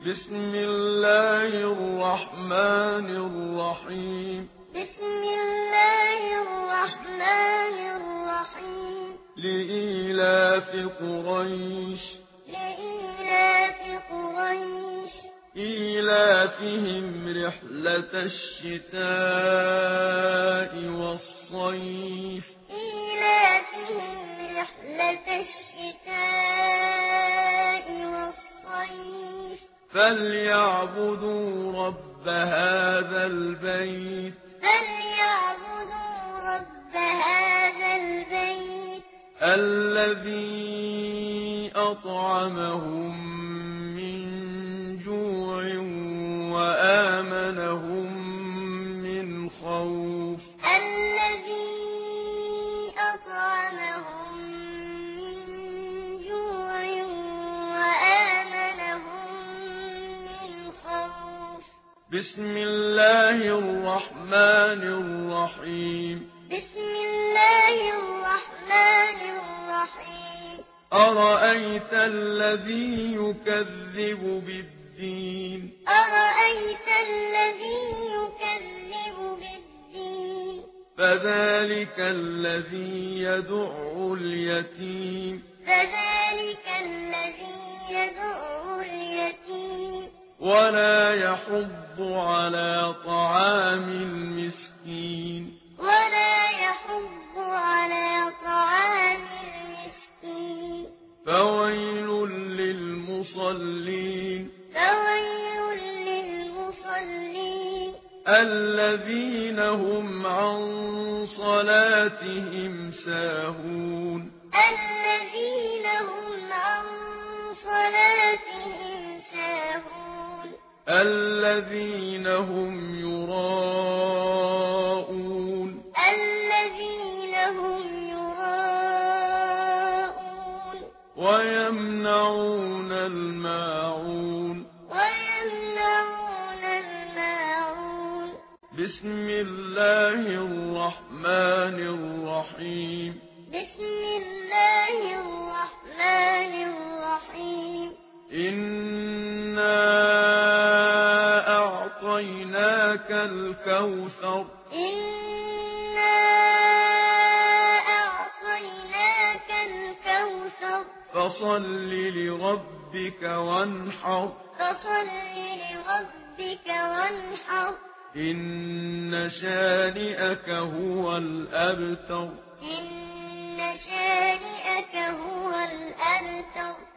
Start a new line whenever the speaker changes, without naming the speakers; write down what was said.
بسم الله الرحمن الرحيم
بسم الله الرحمن الرحيم
لإيلاف قريش
لإيلاف قريش
إيلافهم رحلة الشتاء والصيف
إيلافهم رحلة الشتاء والصيف
فليعبدوا رب هذا البيت
فليعبدوا رب هذا البيت
الذي أطعمهم من جوع وآمنهم من خوف
الذي أطعمهم من جوع وآمنهم من خوف
بسم الله الرحمن الرحيم
بسم الله الرحمن الرحيم
أرأيت الذي يكذب بالدين
أرأيت الذي يكذب بالدين
فذلك الذي يدع اليتيم
فذلك الذي يدع اليتيم
ولا يحض على طعام المسكين
ولا يحض على طعام المسكين
فويل للمصلين
فويل للمصلين
الذين هم عن صلاتهم ساهون
الذين هم عن صلاتهم ساهون
الذين هم يراءون
الذين هم يراءون
ويمنعون الماعون
ويمنعون الماعون
بسم الله الرحمن الرحيم
بسم الله الرحمن الرحيم
إنا أعطيناك الكوثر
إنا أعطيناك الكوثر
فصل لربك وانحر
فصل لربك وانحر
إن شانئك هو الأبتر
إن شانئك هو الأبتر